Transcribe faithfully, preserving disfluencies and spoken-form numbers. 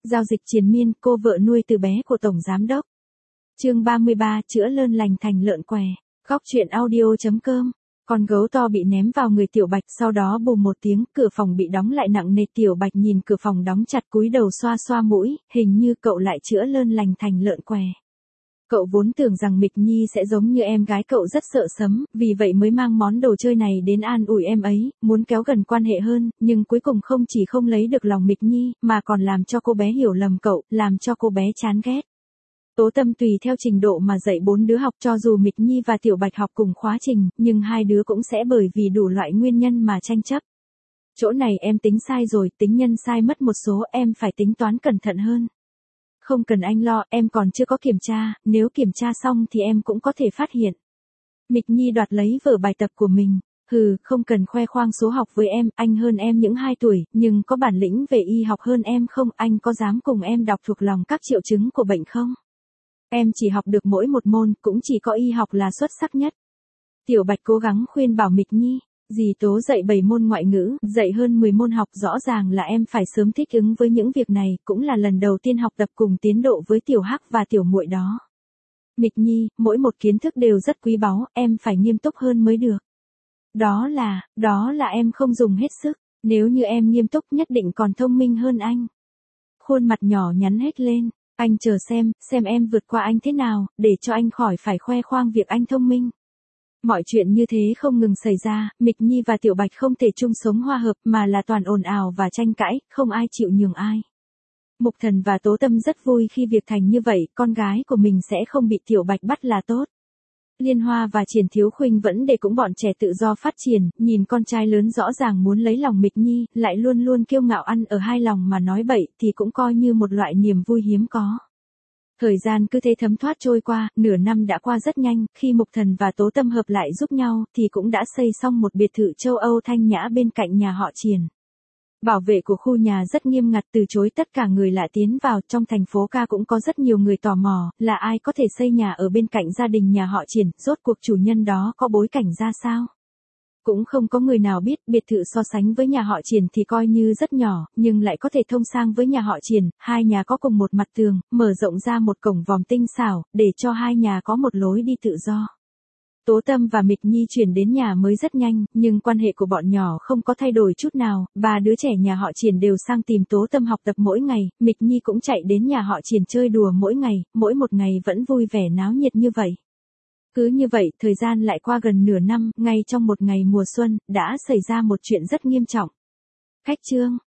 Giao dịch triền miên, cô vợ nuôi từ bé của Tổng Giám Đốc. Chương ba mươi ba, chữa lơn lành thành lợn què. Góc truyện audio chấm com. Con gấu to bị ném vào người Tiểu Bạch, sau đó bùm một tiếng, cửa phòng bị đóng lại nặng nề. Tiểu Bạch nhìn cửa phòng đóng chặt, cúi đầu xoa xoa mũi, hình như cậu lại chữa lơn lành thành lợn què. Cậu vốn tưởng rằng Mịch Nhi sẽ giống như em gái cậu rất sợ sấm, vì vậy mới mang món đồ chơi này đến an ủi em ấy, muốn kéo gần quan hệ hơn, nhưng cuối cùng không chỉ không lấy được lòng Mịch Nhi, mà còn làm cho cô bé hiểu lầm cậu, làm cho cô bé chán ghét. Tố Tâm tùy theo trình độ mà dạy bốn đứa học, cho dù Mịch Nhi và Tiểu Bạch học cùng khóa trình, nhưng hai đứa cũng sẽ bởi vì đủ loại nguyên nhân mà tranh chấp. Chỗ này em tính sai rồi, tính nhân sai mất một số, em phải tính toán cẩn thận hơn. Không cần anh lo, em còn chưa có kiểm tra, nếu kiểm tra xong thì em cũng có thể phát hiện. Mịch Nhi đoạt lấy vở bài tập của mình. Hừ, không cần khoe khoang số học với em, anh hơn em những hai tuổi, nhưng có bản lĩnh về y học hơn em không, anh có dám cùng em đọc thuộc lòng các triệu chứng của bệnh không? Em chỉ học được mỗi một môn, cũng chỉ có y học là xuất sắc nhất. Tiểu Bạch cố gắng khuyên bảo Mịch Nhi. Dì Tố dạy bảy môn ngoại ngữ, dạy hơn mười môn học, rõ ràng là em phải sớm thích ứng với những việc này, cũng là lần đầu tiên học tập cùng tiến độ với Tiểu Hắc và Tiểu Muội đó. Mịch Nhi, mỗi một kiến thức đều rất quý báu, em phải nghiêm túc hơn mới được. Đó là, đó là em không dùng hết sức, nếu như em nghiêm túc nhất định còn thông minh hơn anh. Khuôn mặt nhỏ nhắn hết lên, anh chờ xem, xem em vượt qua anh thế nào, để cho anh khỏi phải khoe khoang việc anh thông minh. Mọi chuyện như thế không ngừng xảy ra, Mịch Nhi và Tiểu Bạch không thể chung sống hòa hợp mà là toàn ồn ào và tranh cãi, không ai chịu nhường ai. Mục Thần và Tố Tâm rất vui khi việc thành như vậy, con gái của mình sẽ không bị Tiểu Bạch bắt là tốt. Liên Hoa và Triển Thiếu Khuynh vẫn để cũng bọn trẻ tự do phát triển, nhìn con trai lớn rõ ràng muốn lấy lòng Mịch Nhi, lại luôn luôn kiêu ngạo ăn ở hai lòng mà nói bậy thì cũng coi như một loại niềm vui hiếm có. Thời gian cứ thế thấm thoát trôi qua, nửa năm đã qua rất nhanh, khi Mục Thần và Tố Tâm hợp lại giúp nhau thì cũng đã xây xong một biệt thự châu Âu thanh nhã bên cạnh nhà họ Triển. Bảo vệ của khu nhà rất nghiêm ngặt, từ chối tất cả người lạ tiến vào. Trong thành phố ca cũng có rất nhiều người tò mò, là ai có thể xây nhà ở bên cạnh gia đình nhà họ Triển, rốt cuộc chủ nhân đó có bối cảnh ra sao. Cũng không có người nào biết, biệt thự so sánh với nhà họ Triển thì coi như rất nhỏ, nhưng lại có thể thông sang với nhà họ Triển, hai nhà có cùng một mặt tường, mở rộng ra một cổng vòm tinh xảo, để cho hai nhà có một lối đi tự do. Tố Tâm và Mịch Nhi chuyển đến nhà mới rất nhanh, nhưng quan hệ của bọn nhỏ không có thay đổi chút nào, ba đứa trẻ nhà họ Triển đều sang tìm Tố Tâm học tập mỗi ngày, Mịch Nhi cũng chạy đến nhà họ Triển chơi đùa mỗi ngày, mỗi một ngày vẫn vui vẻ náo nhiệt như vậy. Cứ như vậy, thời gian lại qua gần nửa năm, ngay trong một ngày mùa xuân, đã xảy ra một chuyện rất nghiêm trọng. Khách trương,